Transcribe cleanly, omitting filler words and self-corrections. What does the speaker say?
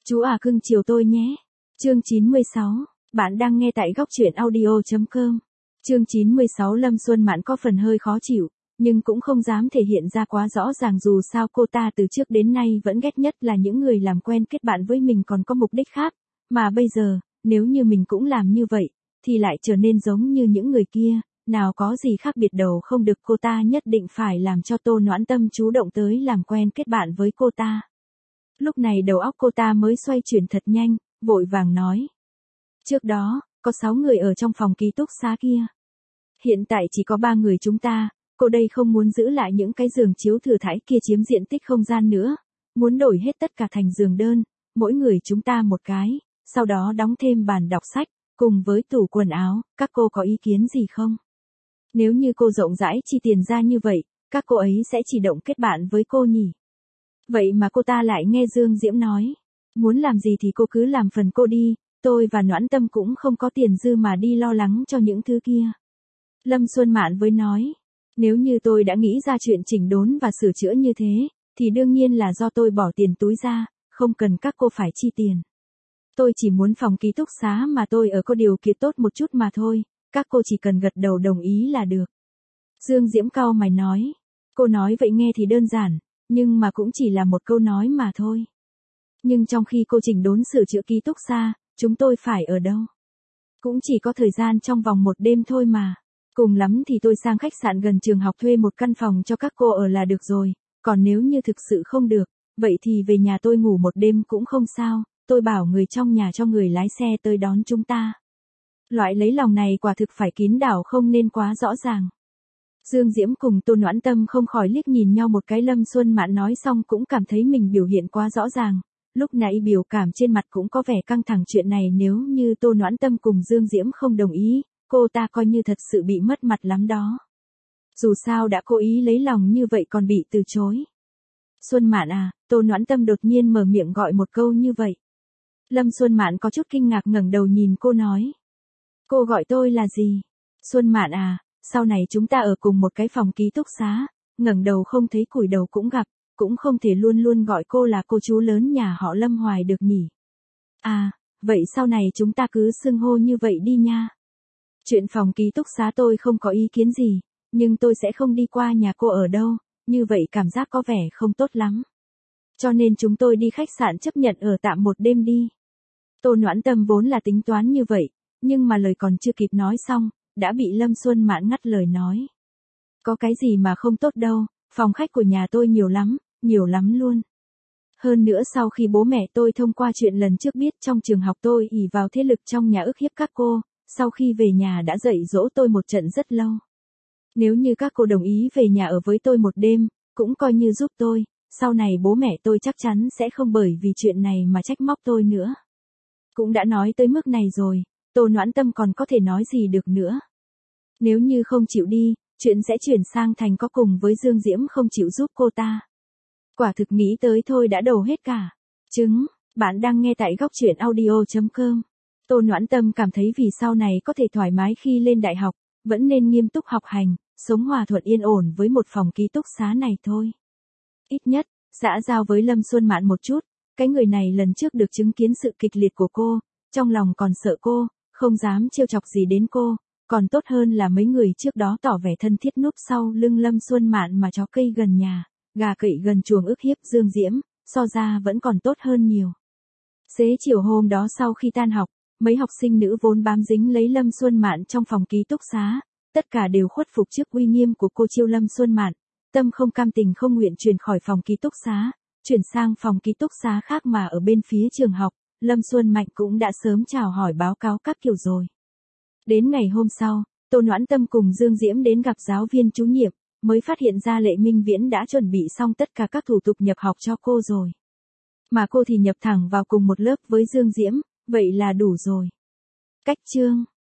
Chú à cưng chiều tôi nhé. Chương 96. Bạn đang nghe tại góc truyện audio.com. Chương 96. Lâm Xuân Mạn có phần hơi khó chịu, nhưng cũng không dám thể hiện ra quá rõ ràng, dù sao cô ta từ trước đến nay vẫn ghét nhất là những người làm quen kết bạn với mình còn có mục đích khác, mà bây giờ, nếu như mình cũng làm như vậy, thì lại trở nên giống như những người kia, nào có gì khác biệt đâu. Không được, cô ta nhất định phải làm cho Tô Noãn Tâm chủ động tới làm quen kết bạn với cô ta. Lúc này đầu óc cô ta mới xoay chuyển thật nhanh, vội vàng nói. Trước đó, có 6 người ở trong phòng ký túc xá kia. Hiện tại chỉ có 3 người chúng ta, cô đây không muốn giữ lại những cái giường chiếu thừa thãi kia chiếm diện tích không gian nữa, muốn đổi hết tất cả thành giường đơn, mỗi người chúng ta một cái, sau đó đóng thêm bàn đọc sách, cùng với tủ quần áo, các cô có ý kiến gì không? Nếu như cô rộng rãi chi tiền ra như vậy, các cô ấy sẽ chỉ động kết bạn với cô nhỉ? Vậy mà cô ta lại nghe Dương Diễm nói, muốn làm gì thì cô cứ làm phần cô đi, tôi và Noãn Tâm cũng không có tiền dư mà đi lo lắng cho những thứ kia. Lâm Xuân Mạn với nói, nếu như tôi đã nghĩ ra chuyện chỉnh đốn và sửa chữa như thế, thì đương nhiên là do tôi bỏ tiền túi ra, không cần các cô phải chi tiền. Tôi chỉ muốn phòng ký túc xá mà tôi ở có điều kiện tốt một chút mà thôi, các cô chỉ cần gật đầu đồng ý là được. Dương Diễm cau mày nói, cô nói vậy nghe thì đơn giản, nhưng mà cũng chỉ là một câu nói mà thôi. Nhưng trong khi cô chỉnh đốn sửa chữa ký túc xá, chúng tôi phải ở đâu? Cũng chỉ có thời gian trong vòng một đêm thôi mà. Cùng lắm thì tôi sang khách sạn gần trường học thuê một căn phòng cho các cô ở là được rồi, còn nếu như thực sự không được, vậy thì về nhà tôi ngủ một đêm cũng không sao, tôi bảo người trong nhà cho người lái xe tới đón chúng ta. Loại lấy lòng này quả thực phải kín đảo, không nên quá rõ ràng. Dương Diễm cùng Tô Noãn Tâm không khỏi liếc nhìn nhau một cái. Lâm Xuân Mạn nói xong cũng cảm thấy mình biểu hiện quá rõ ràng, lúc nãy biểu cảm trên mặt cũng có vẻ căng thẳng. Chuyện này nếu như Tô Noãn Tâm cùng Dương Diễm không đồng ý, cô ta coi như thật sự bị mất mặt lắm đó. Dù sao đã cố ý lấy lòng như vậy còn bị từ chối. Xuân Mạn à, Tô Noãn Tâm đột nhiên mở miệng gọi một câu như vậy. Lâm Xuân Mạn có chút kinh ngạc ngẩng đầu nhìn cô nói. Cô gọi tôi là gì? Xuân Mạn à, sau này chúng ta ở cùng một cái phòng ký túc xá, ngẩng đầu không thấy cúi đầu cũng gặp, cũng không thể luôn luôn gọi cô là cô chú lớn nhà họ Lâm hoài được nhỉ. À, vậy sau này chúng ta cứ xưng hô như vậy đi nha. Chuyện phòng ký túc xá tôi không có ý kiến gì, nhưng tôi sẽ không đi qua nhà cô ở đâu, như vậy cảm giác có vẻ không tốt lắm. Cho nên chúng tôi đi khách sạn chấp nhận ở tạm một đêm đi. Tô Noãn Tâm vốn là tính toán như vậy, nhưng mà lời còn chưa kịp nói xong, đã bị Lâm Xuân Mạn ngắt lời nói. Có cái gì mà không tốt đâu, phòng khách của nhà tôi nhiều lắm luôn. Hơn nữa sau khi bố mẹ tôi thông qua chuyện lần trước biết trong trường học tôi ỷ vào thế lực trong nhà ức hiếp các cô, sau khi về nhà đã dạy dỗ tôi một trận rất lâu. Nếu như các cô đồng ý về nhà ở với tôi một đêm, cũng coi như giúp tôi, sau này bố mẹ tôi chắc chắn sẽ không bởi vì chuyện này mà trách móc tôi nữa. Cũng đã nói tới mức này rồi, Tô Noãn Tâm còn có thể nói gì được nữa. Nếu như không chịu đi, chuyện sẽ chuyển sang thành có cùng với Dương Diễm không chịu giúp cô ta. Quả thực nghĩ tới thôi đã đầu hết cả. Bạn đang nghe tại góc truyện audio.com. Tô Noãn Tâm cảm thấy vì sau này có thể thoải mái khi lên đại học, vẫn nên nghiêm túc học hành, sống hòa thuận yên ổn với một phòng ký túc xá này thôi. Ít nhất, xã giao với Lâm Xuân Mạn một chút, cái người này lần trước được chứng kiến sự kịch liệt của cô, trong lòng còn sợ cô, không dám trêu chọc gì đến cô, còn tốt hơn là mấy người trước đó tỏ vẻ thân thiết núp sau lưng Lâm Xuân Mạn mà chó cây gần nhà, gà cậy gần chuồng ức hiếp Dương Diễm, so ra vẫn còn tốt hơn nhiều. Xế chiều hôm đó sau khi tan học, mấy học sinh nữ vốn bám dính lấy Lâm Xuân Mạn trong phòng ký túc xá, tất cả đều khuất phục trước uy nghiêm của cô chiêu Lâm Xuân Mạn, tâm không cam tình không nguyện chuyển khỏi phòng ký túc xá, chuyển sang phòng ký túc xá khác mà ở bên phía trường học. Lâm Xuân Mạnh cũng đã sớm chào hỏi báo cáo các kiểu rồi. Đến ngày hôm sau, Tô Noãn Tâm cùng Dương Diễm đến gặp giáo viên chủ nhiệm, mới phát hiện ra Lệ Minh Viễn đã chuẩn bị xong tất cả các thủ tục nhập học cho cô rồi. Mà cô thì nhập thẳng vào cùng một lớp với Dương Diễm, vậy là đủ rồi. Cách chương